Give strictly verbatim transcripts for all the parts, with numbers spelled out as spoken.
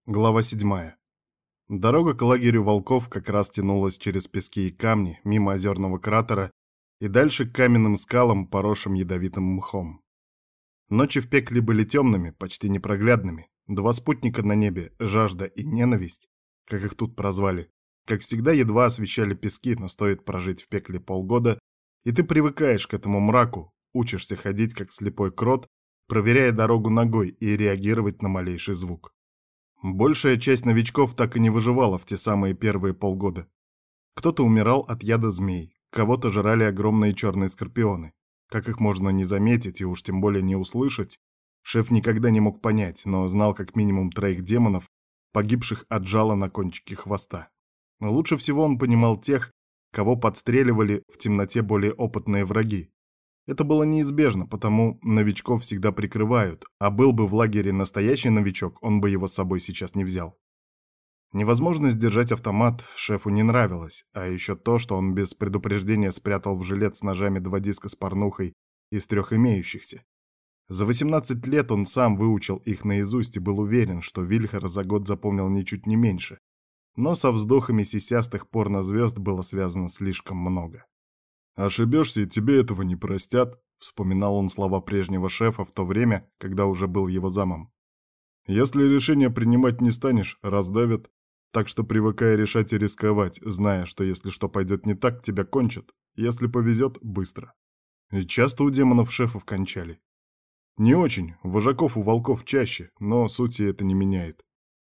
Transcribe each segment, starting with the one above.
Глава седьмая. Дорога к лагерю волков как раз тянулась через пески и камни, мимо озерного кратера и дальше к каменным скалам, поросшим ядовитым мхом. Ночи в пекле были темными, почти непроглядными. Два спутника на небе, жажда и ненависть, как их тут прозвали, как всегда едва освещали пески, но стоит прожить в пекле полгода, и ты привыкаешь к этому мраку, учишься ходить как слепой крот, проверяя дорогу ногой и реагировать на малейший звук. Большая часть новичков так и не выживала в те самые первые полгода. Кто-то умирал от яда змей, кого-то жрали огромные черные скорпионы. Как их можно не заметить и уж тем более не услышать, шеф никогда не мог понять, но знал как минимум троих демонов, погибших от жала на кончике хвоста. Но лучше всего он понимал тех, кого подстреливали в темноте более опытные враги. Это было неизбежно, потому новичков всегда прикрывают, а был бы в лагере настоящий новичок, он бы его с собой сейчас не взял. Невозможность держать автомат шефу не нравилось, а еще то, что он без предупреждения спрятал в жилет с ножами два диска с порнухой из трех имеющихся. За восемнадцать лет он сам выучил их наизусть и был уверен, что Вильхар за год запомнил ничуть не меньше. Но со вздохами сисястых порнозвезд было связано слишком много. «Ошибешься, и тебе этого не простят», — вспоминал он слова прежнего шефа в то время, когда уже был его замом. «Если решение принимать не станешь, раздавят, так что привыкай решать и рисковать, зная, что если что пойдет не так, тебя кончат, если повезет, быстро». И часто у демонов шефов кончали. Не очень, вожаков у волков чаще, но сути это не меняет.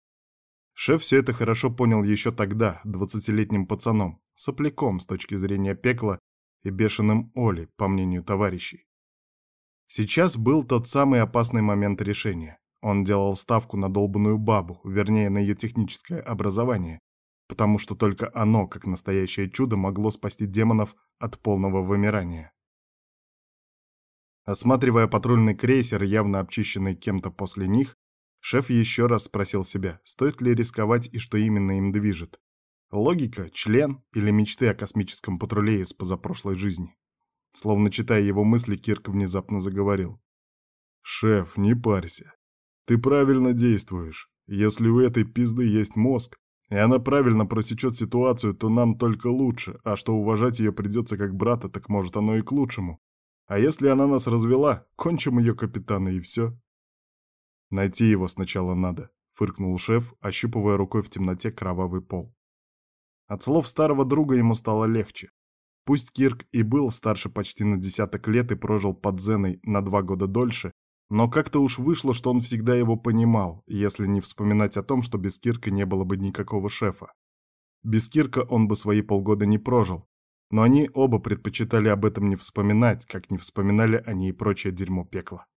Шеф все это хорошо понял еще тогда, двадцатилетним пацаном, сопляком с точки зрения пекла, и бешеным Оли, по мнению товарищей. Сейчас был тот самый опасный момент решения. Он делал ставку на долбанную бабу, вернее, на ее техническое образование, потому что только оно, как настоящее чудо, могло спасти демонов от полного вымирания. Осматривая патрульный крейсер, явно обчищенный кем-то после них, шеф еще раз спросил себя, стоит ли рисковать и что именно им движет. Логика, член или мечты о космическом патруле из позапрошлой жизни? Словно читая его мысли, Кирк внезапно заговорил. «Шеф, не парься. Ты правильно действуешь. Если у этой пизды есть мозг, и она правильно просечет ситуацию, то нам только лучше, а что уважать ее придется как брата, так может оно и к лучшему. А если она нас развела, кончим ее капитана и все». «Найти его сначала надо», — фыркнул шеф, ощупывая рукой в темноте кровавый пол. От слов старого друга ему стало легче. Пусть Кирк и был старше почти на десяток лет и прожил под Зеной на два года дольше, но как-то уж вышло, что он всегда его понимал, если не вспоминать о том, что без Кирка не было бы никакого шефа. Без Кирка он бы свои полгода не прожил, но они оба предпочитали об этом не вспоминать, как не вспоминали они и прочее дерьмо пекла.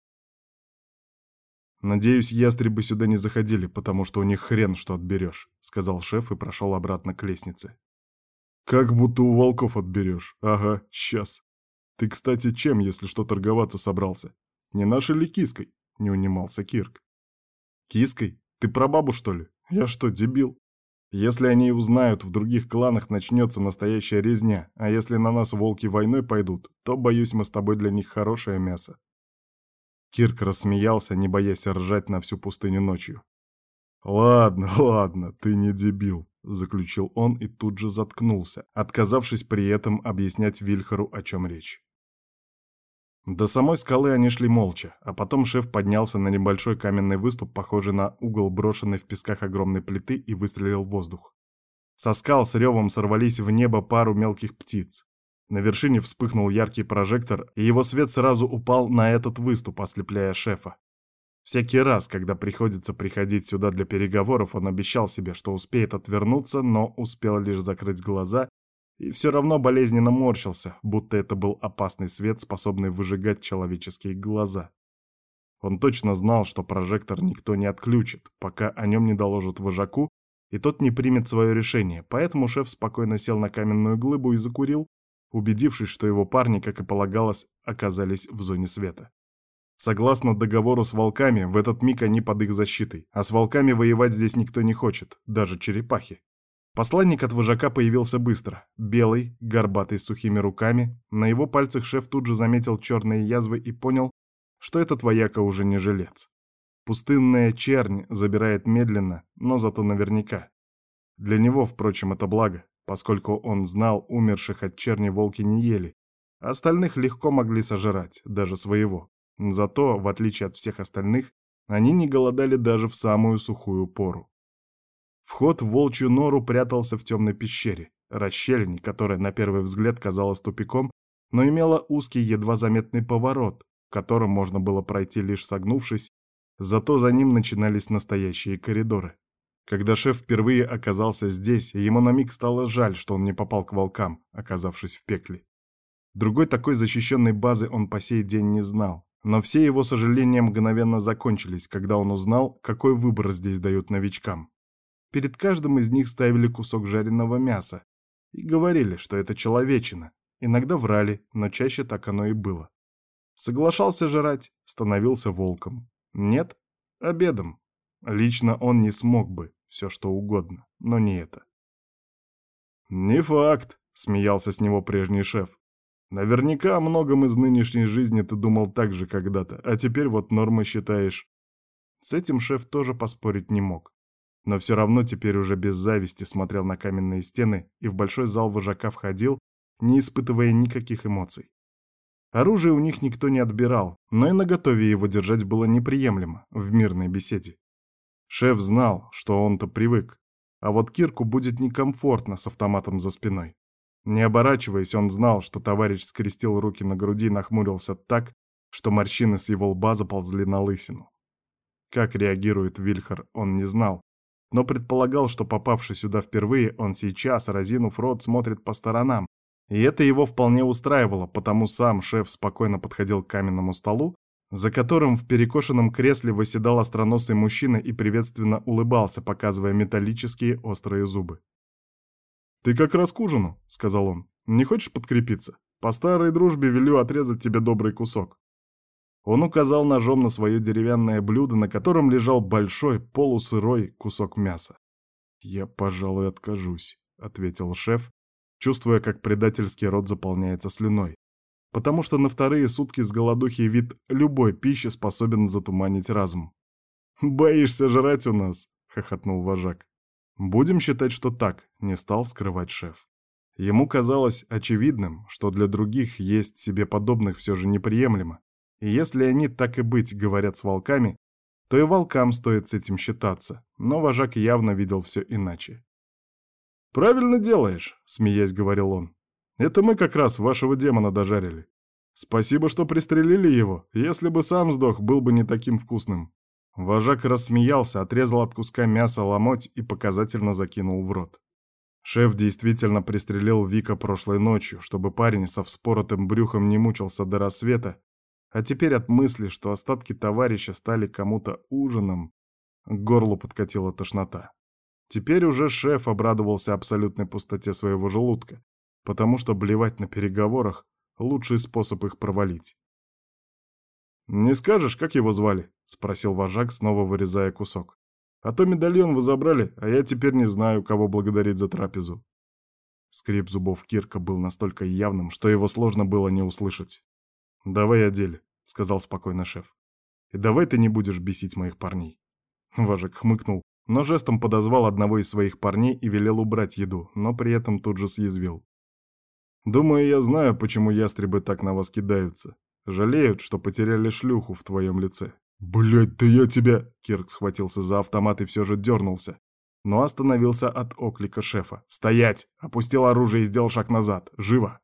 «Надеюсь, ястребы сюда не заходили, потому что у них хрен что отберешь», — сказал шеф и прошел обратно к лестнице. «Как будто у волков отберешь. Ага, сейчас. Ты, кстати, чем, если что, торговаться собрался? Не нашей ли киской?» — не унимался Кирк. «Киской? Ты про бабу, что ли? Я что, дебил? Если они узнают, в других кланах начнется настоящая резня, а если на нас волки войной пойдут, то, боюсь, мы с тобой для них хорошее мясо». Кирк рассмеялся, не боясь ржать на всю пустыню ночью. «Ладно, ладно, ты не дебил», — заключил он и тут же заткнулся, отказавшись при этом объяснять Вильхару, о чем речь. До самой скалы они шли молча, а потом шеф поднялся на небольшой каменный выступ, похожий на угол брошенной в песках огромной плиты, и выстрелил в воздух. Со скал с ревом сорвались в небо пару мелких птиц. На вершине вспыхнул яркий прожектор, и его свет сразу упал на этот выступ, ослепляя шефа. Всякий раз, когда приходится приходить сюда для переговоров, он обещал себе, что успеет отвернуться, но успел лишь закрыть глаза и все равно болезненно морщился, будто это был опасный свет, способный выжигать человеческие глаза. Он точно знал, что прожектор никто не отключит, пока о нем не доложат вожаку, и тот не примет свое решение, поэтому шеф спокойно сел на каменную глыбу и закурил, убедившись, что его парни, как и полагалось, оказались в зоне света. Согласно договору с волками, в этот миг они под их защитой, а с волками воевать здесь никто не хочет, даже черепахи. Посланник от вожака появился быстро, белый, горбатый, с сухими руками, на его пальцах шеф тут же заметил черные язвы и понял, что этот вояка уже не жилец. Пустынная чернь забирает медленно, но зато наверняка. Для него, впрочем, это благо, поскольку он знал, умерших от черни волки не ели, а остальных легко могли сожрать, даже своего. Зато, в отличие от всех остальных, они не голодали даже в самую сухую пору. Вход в волчью нору прятался в темной пещере, расщелине, которая на первый взгляд казалась тупиком, но имела узкий, едва заметный поворот, в котором можно было пройти лишь согнувшись, зато за ним начинались настоящие коридоры. Когда шеф впервые оказался здесь, ему на миг стало жаль, что он не попал к волкам, оказавшись в пекле. Другой такой защищенной базы он по сей день не знал, но все его сожаления мгновенно закончились, когда он узнал, какой выбор здесь дают новичкам. Перед каждым из них ставили кусок жареного мяса и говорили, что это человечина. Иногда врали, но чаще так оно и было. Соглашался жрать, становился волком. Нет — обедом. Лично он не смог бы, все что угодно, но не это. «Не факт», — смеялся с него прежний шеф. «Наверняка о многом из нынешней жизни ты думал так же когда-то, а теперь вот нормы считаешь». С этим шеф тоже поспорить не мог. Но все равно теперь уже без зависти смотрел на каменные стены и в большой зал вожака входил, не испытывая никаких эмоций. Оружие у них никто не отбирал, но и наготове его держать было неприемлемо в мирной беседе. Шеф знал, что он-то привык, а вот Кирку будет некомфортно с автоматом за спиной. Не оборачиваясь, он знал, что товарищ скрестил руки на груди и нахмурился так, что морщины с его лба заползли на лысину. Как реагирует Вильхар, он не знал, но предполагал, что, попавший сюда впервые, он сейчас, разинув рот, смотрит по сторонам, и это его вполне устраивало, потому сам шеф спокойно подходил к каменному столу, за которым в перекошенном кресле восседал остроносый мужчина и приветственно улыбался, показывая металлические острые зубы. «Ты как раз к ужину», — сказал он. «Не хочешь подкрепиться? По старой дружбе велю отрезать тебе добрый кусок». Он указал ножом на свое деревянное блюдо, на котором лежал большой, полусырой кусок мяса. «Я, пожалуй, откажусь», — ответил шеф, чувствуя, как предательский рот заполняется слюной, потому что на вторые сутки с голодухи вид любой пищи способен затуманить разум. «Боишься жрать у нас?» — хохотнул вожак. «Будем считать, что так», — не стал скрывать шеф. Ему казалось очевидным, что для других есть себе подобных все же неприемлемо, и если они, так и быть, говорят с волками, то и волкам стоит с этим считаться, но вожак явно видел все иначе. «Правильно делаешь», — смеясь говорил он. «Это мы как раз вашего демона дожарили. Спасибо, что пристрелили его, если бы сам сдох, был бы не таким вкусным». Вожак рассмеялся, отрезал от куска мяса ломоть и показательно закинул в рот. Шеф действительно пристрелил Вика прошлой ночью, чтобы парень со вспоротым брюхом не мучился до рассвета, а теперь от мысли, что остатки товарища стали кому-то ужином, к горлу подкатила тошнота. Теперь уже шеф обрадовался абсолютной пустоте своего желудка, потому что блевать на переговорах — лучший способ их провалить. «Не скажешь, как его звали?» — спросил вожак, снова вырезая кусок. «А то медальон вы забрали, а я теперь не знаю, кого благодарить за трапезу». Скрип зубов Кирка был настолько явным, что его сложно было не услышать. «Давай о деле», — сказал спокойно шеф. «И давай ты не будешь бесить моих парней». Вожак хмыкнул, но жестом подозвал одного из своих парней и велел убрать еду, но при этом тут же съязвил. «Думаю, я знаю, почему ястребы так на вас кидаются. Жалеют, что потеряли шлюху в твоем лице». «Блядь, да я тебя...» Кирк схватился за автомат и все же дернулся, но остановился от оклика шефа. «Стоять! Опустил оружие и сделал шаг назад. Живо!»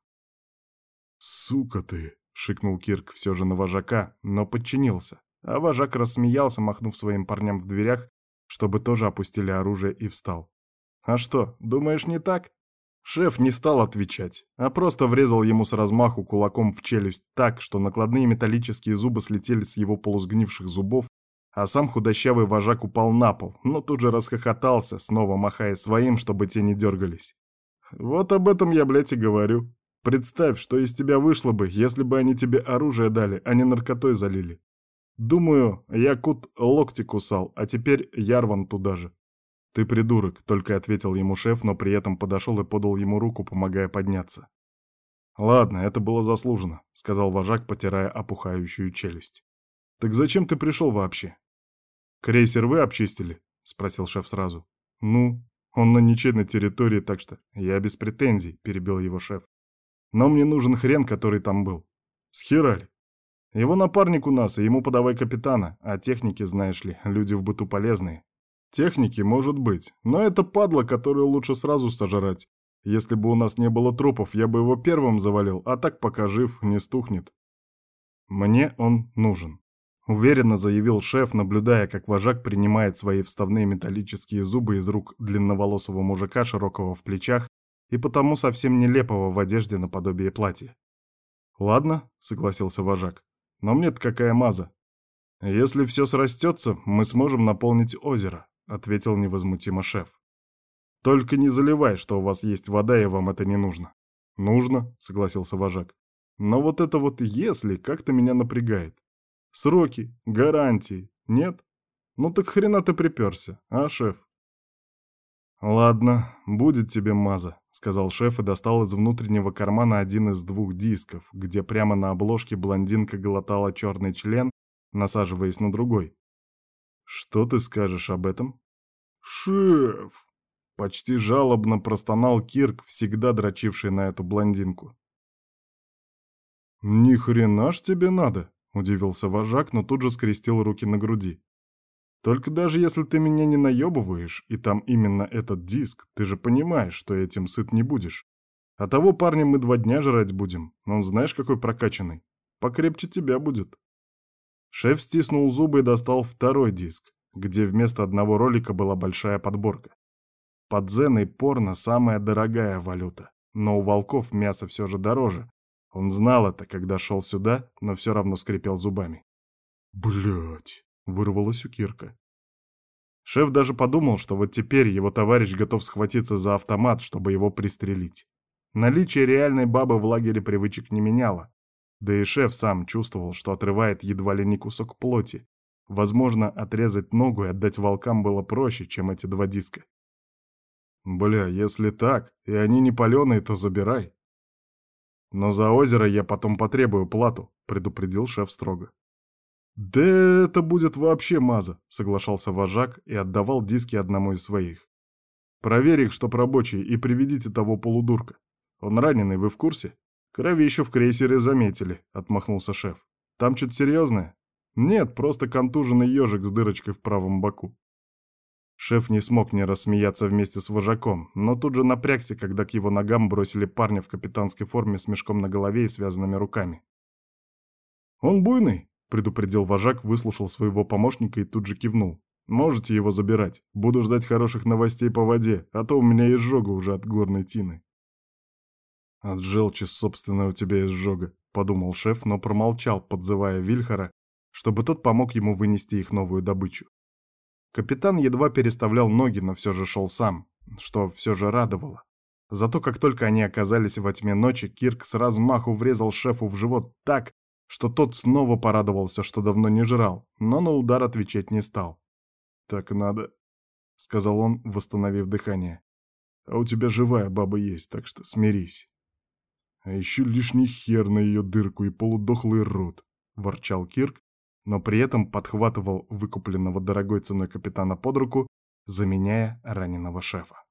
«Сука ты!» — шикнул Кирк все же на вожака, но подчинился. А вожак рассмеялся, махнув своим парням в дверях, чтобы тоже опустили оружие, и встал. «А что, думаешь, не так?» Шеф не стал отвечать, а просто врезал ему с размаху кулаком в челюсть так, что накладные металлические зубы слетели с его полусгнивших зубов, а сам худощавый вожак упал на пол, но тут же расхохотался, снова махая своим, чтобы те не дергались. «Вот об этом я, блядь, и говорю. Представь, что из тебя вышло бы, если бы они тебе оружие дали, а не наркотой залили. Думаю, Якут локти кусал, а теперь Ярван туда же». «Ты придурок», — только ответил ему шеф, но при этом подошел и подал ему руку, помогая подняться. «Ладно, это было заслуженно», — сказал вожак, потирая опухающую челюсть. «Так зачем ты пришел вообще?» «Крейсер вы обчистили?» — спросил шеф сразу. «Ну, он на ничейной территории, так что я без претензий», — перебил его шеф. «Но мне нужен хрен, который там был». «Схерали. Его напарник у нас, и ему подавай капитана, а техники, знаешь ли, люди в быту полезные». «Техники, может быть, но это падла, которую лучше сразу сожрать. Если бы у нас не было трупов, я бы его первым завалил, а так пока жив, не стухнет». «Мне он нужен», — уверенно заявил шеф, наблюдая, как вожак принимает свои вставные металлические зубы из рук длинноволосого мужика, широкого в плечах и потому совсем нелепого в одежде наподобие платья. «Ладно», — согласился вожак, — «но мне-то какая маза?» «Если все срастется, мы сможем наполнить озеро», — ответил невозмутимо шеф. «Только не заливай, что у вас есть вода, и вам это не нужно». «Нужно», — согласился вожак. «Но вот это вот «если» как-то меня напрягает. Сроки, гарантии, нет? Ну так хрена ты приперся, а, шеф?» «Ладно, будет тебе маза», — сказал шеф и достал из внутреннего кармана один из двух дисков, где прямо на обложке блондинка глотала черный член, насаживаясь на другой. «Что ты скажешь об этом?» «Шеф!» — почти жалобно простонал Кирк, всегда дрочивший на эту блондинку. «Ни хрена ж тебе надо!» — удивился вожак, но тут же скрестил руки на груди. «Только даже если ты меня не наебываешь, и там именно этот диск, ты же понимаешь, что этим сыт не будешь. А того парня мы два дня жрать будем, он знаешь какой прокачанный. Покрепче тебя будет». Шеф стиснул зубы и достал второй диск, где вместо одного ролика была большая подборка. Под дзен и порно самая дорогая валюта, но у волков мясо все же дороже. Он знал это, когда шел сюда, но все равно скрипел зубами. «Блядь!» — вырвалось у Кирка. Шеф даже подумал, что вот теперь его товарищ готов схватиться за автомат, чтобы его пристрелить. Наличие реальной бабы в лагере привычек не меняло. Да и шеф сам чувствовал, что отрывает едва ли не кусок плоти. Возможно, отрезать ногу и отдать волкам было проще, чем эти два диска. «Бля, если так, и они не паленые, то забирай. Но за озеро я потом потребую плату», — предупредил шеф строго. «Да это будет вообще маза», — соглашался вожак и отдавал диски одному из своих. «Проверь их, чтоб рабочие, и приведите того полудурка. Он раненый, вы в курсе?» «Крови еще в крейсере заметили», — отмахнулся шеф. «Там что-то серьезное?» «Нет, просто контуженный ежик с дырочкой в правом боку». Шеф не смог не рассмеяться вместе с вожаком, но тут же напрягся, когда к его ногам бросили парня в капитанской форме с мешком на голове и связанными руками. «Он буйный», — предупредил вожак, выслушал своего помощника и тут же кивнул. «Можете его забирать. Буду ждать хороших новостей по воде, а то у меня изжога уже от горной тины». «От желчи, собственно, у тебя изжога», — подумал шеф, но промолчал, подзывая Вильхара, чтобы тот помог ему вынести их новую добычу. Капитан едва переставлял ноги, но все же шел сам, что все же радовало. Зато как только они оказались во тьме ночи, Кирк с размаху врезал шефу в живот так, что тот снова порадовался, что давно не жрал, но на удар отвечать не стал. «Так надо», — сказал он, восстановив дыхание. «А у тебя живая баба есть, так что смирись». «А еще лишний хер на ее дырку и полудохлый рот», — ворчал Кирк, но при этом подхватывал выкупленного дорогой ценой капитана под руку, заменяя раненого шефа.